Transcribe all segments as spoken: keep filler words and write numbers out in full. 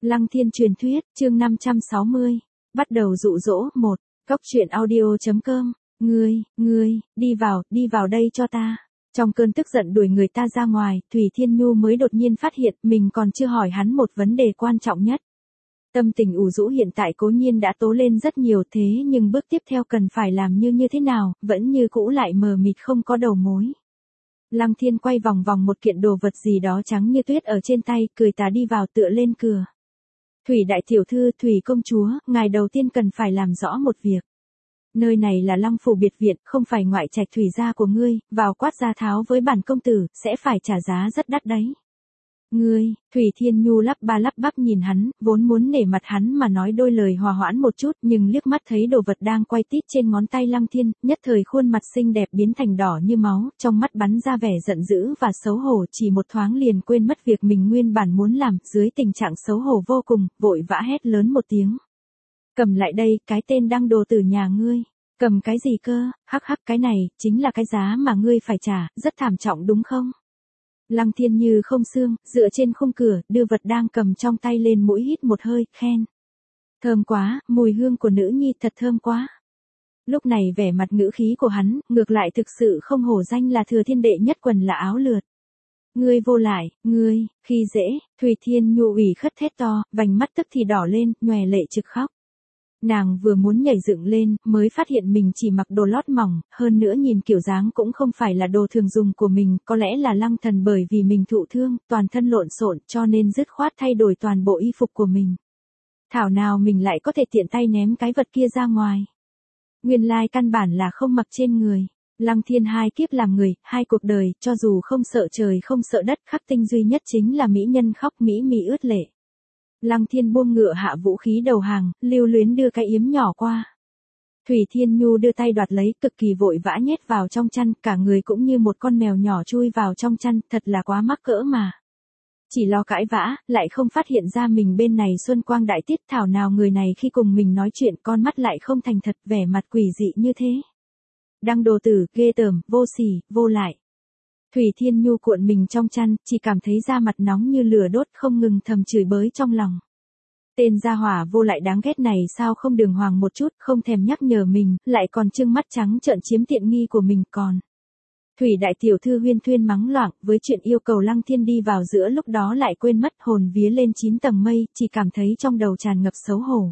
Lăng Thiên truyền thuyết, chương năm trăm sáu mươi. Bắt đầu dụ dỗ, một. Cốc truyện audio chấm com. Ngươi, ngươi, đi vào, đi vào đây cho ta. Trong cơn tức giận đuổi người ta ra ngoài, Thủy Thiên Nhu mới đột nhiên phát hiện mình còn chưa hỏi hắn một vấn đề quan trọng nhất. Tâm tình ủ rũ hiện tại cố nhiên đã tố lên rất nhiều thế nhưng bước tiếp theo cần phải làm như như thế nào, vẫn như cũ lại mờ mịt không có đầu mối. Lăng Thiên quay vòng vòng một kiện đồ vật gì đó trắng như tuyết ở trên tay, cười tà đi vào tựa lên cửa. Thủy đại tiểu thư, Thủy công chúa, ngài đầu tiên cần phải làm rõ một việc. Nơi này là Lăng phủ biệt viện, không phải ngoại trạch thủy gia của ngươi, vào quát gia tháo với bản công tử, sẽ phải trả giá rất đắt đấy. Ngươi, Thủy Thiên Nhu lắp ba lắp bắp nhìn hắn, vốn muốn nể mặt hắn mà nói đôi lời hòa hoãn một chút, nhưng liếc mắt thấy đồ vật đang quay tít trên ngón tay Lăng Thiên, nhất thời khuôn mặt xinh đẹp biến thành đỏ như máu, trong mắt bắn ra vẻ giận dữ và xấu hổ, chỉ một thoáng liền quên mất việc mình nguyên bản muốn làm, dưới tình trạng xấu hổ vô cùng, vội vã hét lớn một tiếng. Cầm lại đây, cái tên đăng đồ tử nhà ngươi. Cầm cái gì cơ, hắc hắc, cái này, chính là cái giá mà ngươi phải trả, rất thảm trọng đúng không? Lăng Thiên như không xương, dựa trên khung cửa, đưa vật đang cầm trong tay lên mũi hít một hơi, khen. Thơm quá, mùi hương của nữ nhi thật thơm quá. Lúc này vẻ mặt ngữ khí của hắn, ngược lại thực sự không hổ danh là thừa thiên đệ nhất quần là áo lượt. Ngươi vô lại, ngươi, khi dễ, Thủy Thiên Nhu ủy khất thét to, vành mắt tức thì đỏ lên, nhòe lệ trực khóc. Nàng vừa muốn nhảy dựng lên, mới phát hiện mình chỉ mặc đồ lót mỏng, hơn nữa nhìn kiểu dáng cũng không phải là đồ thường dùng của mình, có lẽ là Lăng Thần bởi vì mình thụ thương, toàn thân lộn xộn, cho nên dứt khoát thay đổi toàn bộ y phục của mình. Thảo nào mình lại có thể tiện tay ném cái vật kia ra ngoài. Nguyên lai căn bản là không mặc trên người. Lăng Thiên hai kiếp làm người, hai cuộc đời, cho dù không sợ trời không sợ đất, khắc tinh duy nhất chính là mỹ nhân khóc mỹ mỹ ướt lệ. Lăng Thiên buông ngựa hạ vũ khí đầu hàng, lưu luyến đưa cái yếm nhỏ qua. Thủy Thiên Nhu đưa tay đoạt lấy, cực kỳ vội vã nhét vào trong chăn, cả người cũng như một con mèo nhỏ chui vào trong chăn, thật là quá mắc cỡ mà. Chỉ lo cãi vã, lại không phát hiện ra mình bên này xuân quang đại tiết, thảo nào người này khi cùng mình nói chuyện con mắt lại không thành thật, vẻ mặt quỷ dị như thế. Đăng đồ tử, ghê tởm, vô sỉ, vô lại. Thủy Thiên Nhu cuộn mình trong chăn, chỉ cảm thấy da mặt nóng như lửa đốt, không ngừng thầm chửi bới trong lòng. Tên gia hỏa vô lại đáng ghét này sao không đường hoàng một chút, không thèm nhắc nhở mình, lại còn trưng mắt trắng trợn chiếm tiện nghi của mình còn. Thủy đại tiểu thư huyên thuyên mắng loạn, với chuyện yêu cầu Lăng Thiên đi vào giữa lúc đó lại quên mất hồn vía lên chín tầng mây, chỉ cảm thấy trong đầu tràn ngập xấu hổ.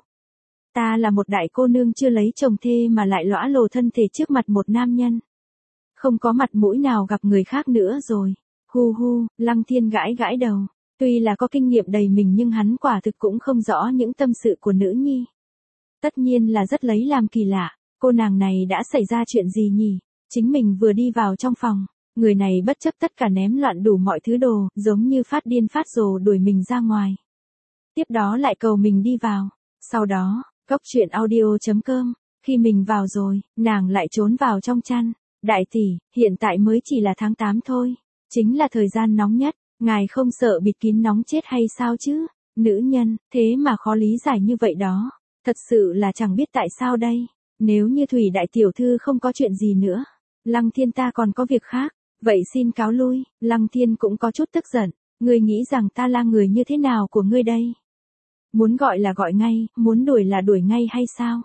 Ta là một đại cô nương chưa lấy chồng thê mà lại lõa lồ thân thể trước mặt một nam nhân. Không có mặt mũi nào gặp người khác nữa rồi. Hu hu, Lăng Thiên gãi gãi đầu. Tuy là có kinh nghiệm đầy mình nhưng hắn quả thực cũng không rõ những tâm sự của nữ nhi. Tất nhiên là rất lấy làm kỳ lạ. Cô nàng này đã xảy ra chuyện gì nhỉ? Chính mình vừa đi vào trong phòng. Người này bất chấp tất cả ném loạn đủ mọi thứ đồ, giống như phát điên phát rồ đuổi mình ra ngoài. Tiếp đó lại cầu mình đi vào. Sau đó, cốc truyện audio chấm com. Khi mình vào rồi, nàng lại trốn vào trong chăn. Đại tỷ, hiện tại mới chỉ là tháng tám thôi. Chính là thời gian nóng nhất. Ngài không sợ bịt kín nóng chết hay sao chứ? Nữ nhân, thế mà khó lý giải như vậy đó. Thật sự là chẳng biết tại sao đây. Nếu như Thủy đại tiểu thư không có chuyện gì nữa. Lăng Thiên ta còn có việc khác. Vậy xin cáo lui. Lăng Thiên cũng có chút tức giận. Ngươi nghĩ rằng ta là người như thế nào của ngươi đây? Muốn gọi là gọi ngay, muốn đuổi là đuổi ngay hay sao?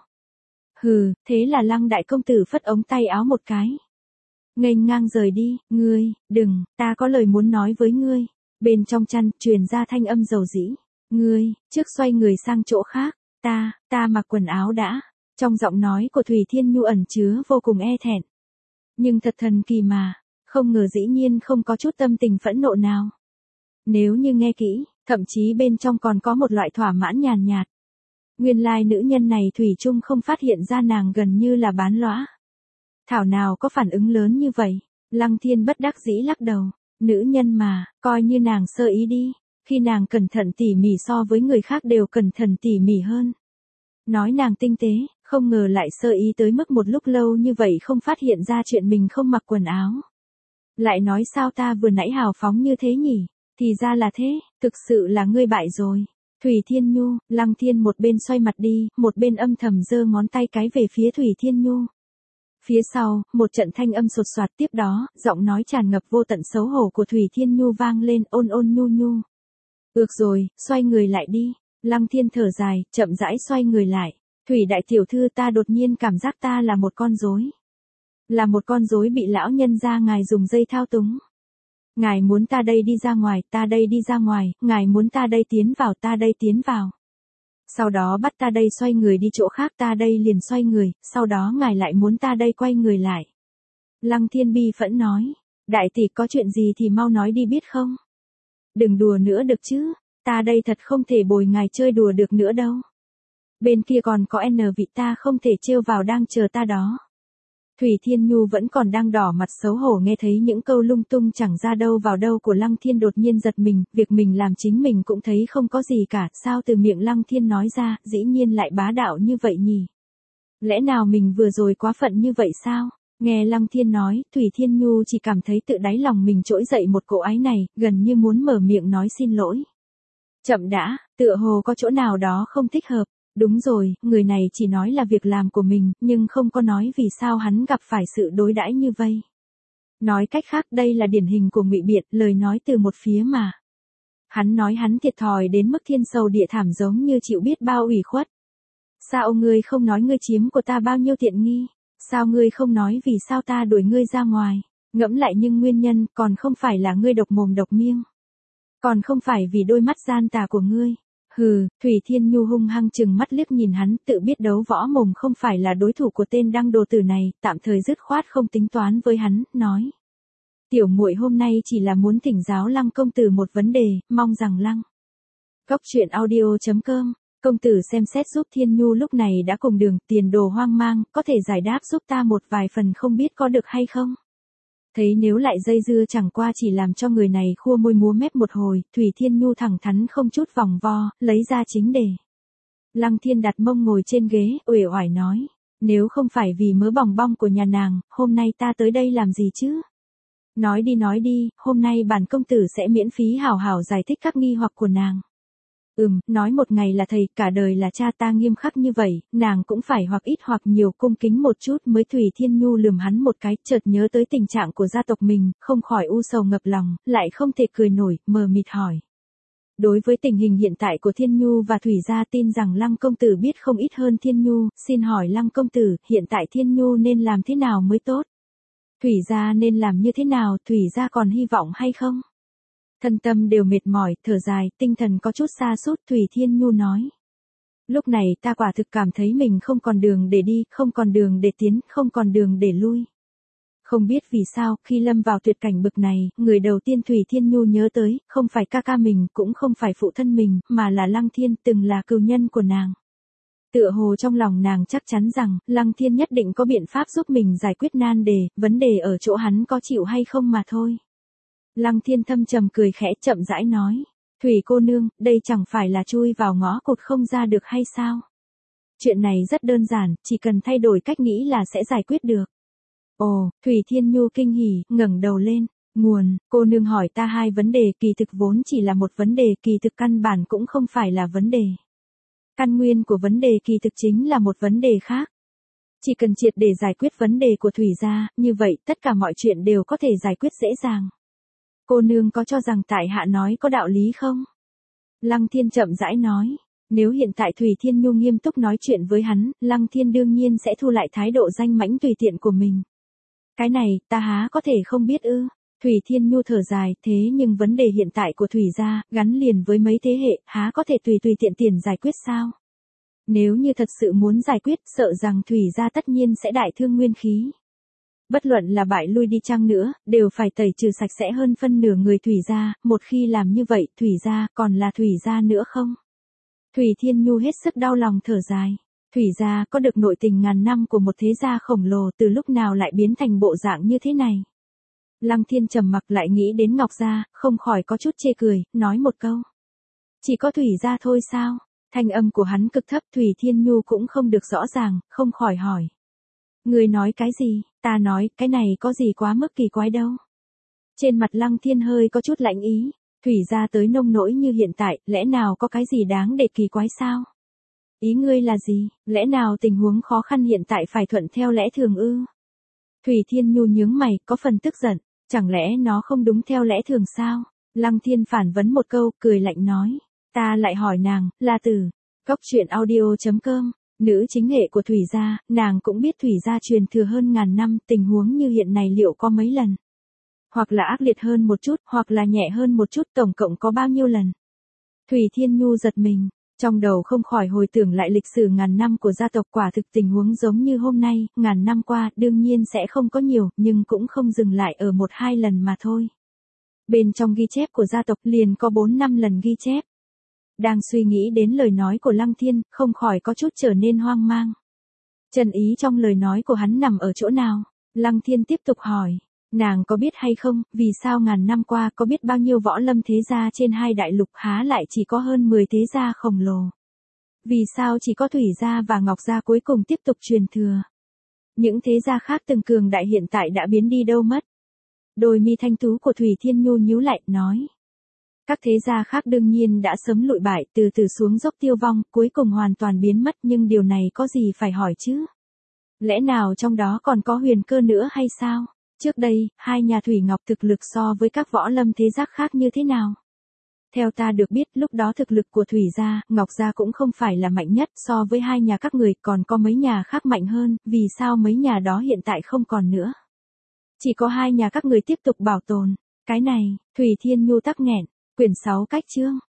Hừ, thế là Lăng đại công tử phất ống tay áo một cái. Nghênh ngang rời đi, ngươi, đừng, ta có lời muốn nói với ngươi. Bên trong chăn, truyền ra thanh âm dầu dĩ. Ngươi, trước xoay người sang chỗ khác, ta, ta mặc quần áo đã. Trong giọng nói của Thủy Thiên Nhu ẩn chứa vô cùng e thẹn. Nhưng thật thần kỳ mà, không ngờ dĩ nhiên không có chút tâm tình phẫn nộ nào. Nếu như nghe kỹ, thậm chí bên trong còn có một loại thỏa mãn nhàn nhạt. Nguyên lai nữ nhân này Thủy chung không phát hiện ra nàng gần như là bán lõa. Thảo nào có phản ứng lớn như vậy. Lăng Thiên bất đắc dĩ lắc đầu. Nữ nhân mà, coi như nàng sơ ý đi. Khi nàng cẩn thận tỉ mỉ so với người khác đều cẩn thận tỉ mỉ hơn. Nói nàng tinh tế, không ngờ lại sơ ý tới mức một lúc lâu như vậy không phát hiện ra chuyện mình không mặc quần áo. Lại nói sao ta vừa nãy hào phóng như thế nhỉ? Thì ra là thế, thực sự là ngươi bại rồi. Thủy Thiên Nhu, Lăng Thiên một bên xoay mặt đi, một bên âm thầm giơ ngón tay cái về phía Thủy Thiên Nhu. Phía sau, một trận thanh âm sột soạt tiếp đó, giọng nói tràn ngập vô tận xấu hổ của Thủy Thiên Nhu vang lên ôn ôn nhu nhu. Được rồi, xoay người lại đi. Lăng Thiên thở dài, chậm rãi xoay người lại. Thủy đại tiểu thư, ta đột nhiên cảm giác ta là một con rối. Là một con rối bị lão nhân gia ngài dùng dây thao túng. Ngài muốn ta đây đi ra ngoài, ta đây đi ra ngoài, ngài muốn ta đây tiến vào, ta đây tiến vào. Sau đó bắt ta đây xoay người đi chỗ khác, ta đây liền xoay người, sau đó ngài lại muốn ta đây quay người lại. Lăng Thiên bi phẫn nói, đại tỷ có chuyện gì thì mau nói đi biết không? Đừng đùa nữa được chứ, ta đây thật không thể bồi ngài chơi đùa được nữa đâu. Bên kia còn có N vị ta không thể trêu vào đang chờ ta đó. Thủy Thiên Nhu vẫn còn đang đỏ mặt xấu hổ nghe thấy những câu lung tung chẳng ra đâu vào đâu của Lăng Thiên, đột nhiên giật mình, việc mình làm chính mình cũng thấy không có gì cả, sao từ miệng Lăng Thiên nói ra, dĩ nhiên lại bá đạo như vậy nhỉ? Lẽ nào mình vừa rồi quá phận như vậy sao? Nghe Lăng Thiên nói, Thủy Thiên Nhu chỉ cảm thấy tự đáy lòng mình trỗi dậy một cỗ ái này, gần như muốn mở miệng nói xin lỗi. Chậm đã, tựa hồ có chỗ nào đó không thích hợp. Đúng rồi, người này chỉ nói là việc làm của mình, nhưng không có nói vì sao hắn gặp phải sự đối đãi như vây. Nói cách khác đây là điển hình của ngụy biện, lời nói từ một phía mà. Hắn nói hắn thiệt thòi đến mức thiên sầu địa thảm giống như chịu biết bao ủy khuất. Sao ngươi không nói ngươi chiếm của ta bao nhiêu tiện nghi? Sao ngươi không nói vì sao ta đuổi ngươi ra ngoài? Ngẫm lại nhưng nguyên nhân còn không phải là ngươi độc mồm độc miệng. Còn không phải vì đôi mắt gian tà của ngươi. Hừ, Thủy Thiên Nhu hung hăng chừng mắt liếc nhìn hắn, tự biết đấu võ mồm không phải là đối thủ của tên đăng đồ tử này, tạm thời dứt khoát không tính toán với hắn, nói. Tiểu muội hôm nay chỉ là muốn thỉnh giáo Lăng công tử một vấn đề, mong rằng Lăng. Góc truyện audio chấm com, công tử xem xét giúp Thiên Nhu lúc này đã cùng đường, tiền đồ hoang mang, có thể giải đáp giúp ta một vài phần không biết có được hay không? Thấy nếu lại dây dưa chẳng qua chỉ làm cho người này khua môi múa mép một hồi, Thủy Thiên Nhu thẳng thắn không chút vòng vo, lấy ra chính đề. Lăng Thiên đặt mông ngồi trên ghế, uể oải nói, nếu không phải vì mớ bòng bong của nhà nàng, hôm nay ta tới đây làm gì chứ? Nói đi nói đi, hôm nay bản công tử sẽ miễn phí hảo hảo giải thích các nghi hoặc của nàng. Ừm, nói một ngày là thầy, cả đời là cha, ta nghiêm khắc như vậy, nàng cũng phải hoặc ít hoặc nhiều cung kính một chút mới. Thủy Thiên Nhu lườm hắn một cái, chợt nhớ tới tình trạng của gia tộc mình, không khỏi u sầu ngập lòng, lại không thể cười nổi, mờ mịt hỏi. Đối với tình hình hiện tại của Thiên Nhu và Thủy gia, tin rằng Lăng công tử biết không ít hơn Thiên Nhu, xin hỏi Lăng công tử, hiện tại Thiên Nhu nên làm thế nào mới tốt? Thủy gia nên làm như thế nào, Thủy gia còn hy vọng hay không? Thân tâm đều mệt mỏi, thở dài, tinh thần có chút sa sút, Thủy Thiên Nhu nói. Lúc này ta quả thực cảm thấy mình không còn đường để đi, không còn đường để tiến, không còn đường để lui. Không biết vì sao, khi lâm vào tuyệt cảnh bực này, người đầu tiên Thủy Thiên Nhu nhớ tới, không phải ca ca mình, cũng không phải phụ thân mình, mà là Lăng Thiên, từng là cừu nhân của nàng. Tựa hồ trong lòng nàng chắc chắn rằng, Lăng Thiên nhất định có biện pháp giúp mình giải quyết nan đề, vấn đề ở chỗ hắn có chịu hay không mà thôi. Lăng Thiên thâm trầm cười khẽ, chậm rãi nói, Thủy cô nương, đây chẳng phải là chui vào ngõ cụt không ra được hay sao? Chuyện này rất đơn giản, chỉ cần thay đổi cách nghĩ là sẽ giải quyết được. Ồ, Thủy Thiên Nhu kinh hỉ, ngẩng đầu lên, nguồn, cô nương hỏi ta hai vấn đề, kỳ thực vốn chỉ là một vấn đề, kỳ thực căn bản cũng không phải là vấn đề. Căn nguyên của vấn đề kỳ thực chính là một vấn đề khác. Chỉ cần triệt để giải quyết vấn đề của Thủy gia, như vậy tất cả mọi chuyện đều có thể giải quyết dễ dàng. Cô nương có cho rằng tại hạ nói có đạo lý không? Lăng Thiên chậm rãi nói, nếu hiện tại Thủy Thiên Nhu nghiêm túc nói chuyện với hắn, Lăng Thiên đương nhiên sẽ thu lại thái độ danh mãnh tùy tiện của mình. Cái này, ta há có thể không biết ư? Thủy Thiên Nhu thở dài, thế nhưng vấn đề hiện tại của Thủy gia, gắn liền với mấy thế hệ, há có thể tùy tùy tiện tiền giải quyết sao? Nếu như thật sự muốn giải quyết, sợ rằng Thủy gia tất nhiên sẽ đại thương nguyên khí. Bất luận là bại lui đi chăng nữa, đều phải tẩy trừ sạch sẽ hơn phân nửa người Thủy gia, một khi làm như vậy, Thủy gia còn là Thủy gia nữa không? Thủy Thiên Nhu hết sức đau lòng thở dài. Thủy gia có được nội tình ngàn năm của một thế gia khổng lồ, từ lúc nào lại biến thành bộ dạng như thế này? Lăng Thiên trầm mặc, lại nghĩ đến Ngọc gia, không khỏi có chút chê cười, nói một câu. Chỉ có Thủy gia thôi sao? Thanh âm của hắn cực thấp, Thủy Thiên Nhu cũng không được rõ ràng, không khỏi hỏi. Người nói cái gì? Ta nói, cái này có gì quá mức kỳ quái đâu. Trên mặt Lăng Thiên hơi có chút lạnh ý, Thủy gia tới nông nỗi như hiện tại, lẽ nào có cái gì đáng để kỳ quái sao? Ý ngươi là gì? Lẽ nào tình huống khó khăn hiện tại phải thuận theo lẽ thường ư? Thủy Thiên Nhu nhướng mày, có phần tức giận, chẳng lẽ nó không đúng theo lẽ thường sao? Lăng Thiên phản vấn một câu, cười lạnh nói, Ta lại hỏi nàng, là từ Cóc truyện audio chấm com, nữ chính nghệ của Thủy gia, nàng cũng biết Thủy gia truyền thừa hơn ngàn năm, tình huống như hiện này liệu có mấy lần? Hoặc là ác liệt hơn một chút, hoặc là nhẹ hơn một chút, tổng cộng có bao nhiêu lần? Thủy Thiên Nhu giật mình, trong đầu không khỏi hồi tưởng lại lịch sử ngàn năm của gia tộc, quả thực tình huống giống như hôm nay, ngàn năm qua, đương nhiên sẽ không có nhiều, nhưng cũng không dừng lại ở một hai lần mà thôi. Bên trong ghi chép của gia tộc liền có bốn năm lần ghi chép. Đang suy nghĩ đến lời nói của Lăng Thiên, không khỏi có chút trở nên hoang mang. Chân ý trong lời nói của hắn nằm ở chỗ nào? Lăng Thiên tiếp tục hỏi, nàng có biết hay không, vì sao ngàn năm qua có biết bao nhiêu võ lâm thế gia trên hai đại lục há lại chỉ có hơn mười thế gia khổng lồ? Vì sao chỉ có Thủy gia và Ngọc gia cuối cùng tiếp tục truyền thừa? Những thế gia khác từng cường đại hiện tại đã biến đi đâu mất? Đôi mi thanh tú của Thủy Thiên Nhu nhíu lại, nói. Các thế gia khác đương nhiên đã sớm lụi bại, từ từ xuống dốc tiêu vong, cuối cùng hoàn toàn biến mất, nhưng điều này có gì phải hỏi chứ? Lẽ nào trong đó còn có Huyền Cơ nữa hay sao? Trước đây, hai nhà Thủy Ngọc thực lực so với các võ lâm thế giác khác như thế nào? Theo ta được biết, lúc đó thực lực của Thủy gia, Ngọc gia cũng không phải là mạnh nhất, so với hai nhà các người, còn có mấy nhà khác mạnh hơn, vì sao mấy nhà đó hiện tại không còn nữa? Chỉ có hai nhà các người tiếp tục bảo tồn. Cái này, Thủy Thiên Nhu tắc nghẹn. Quyển sáu cách chương,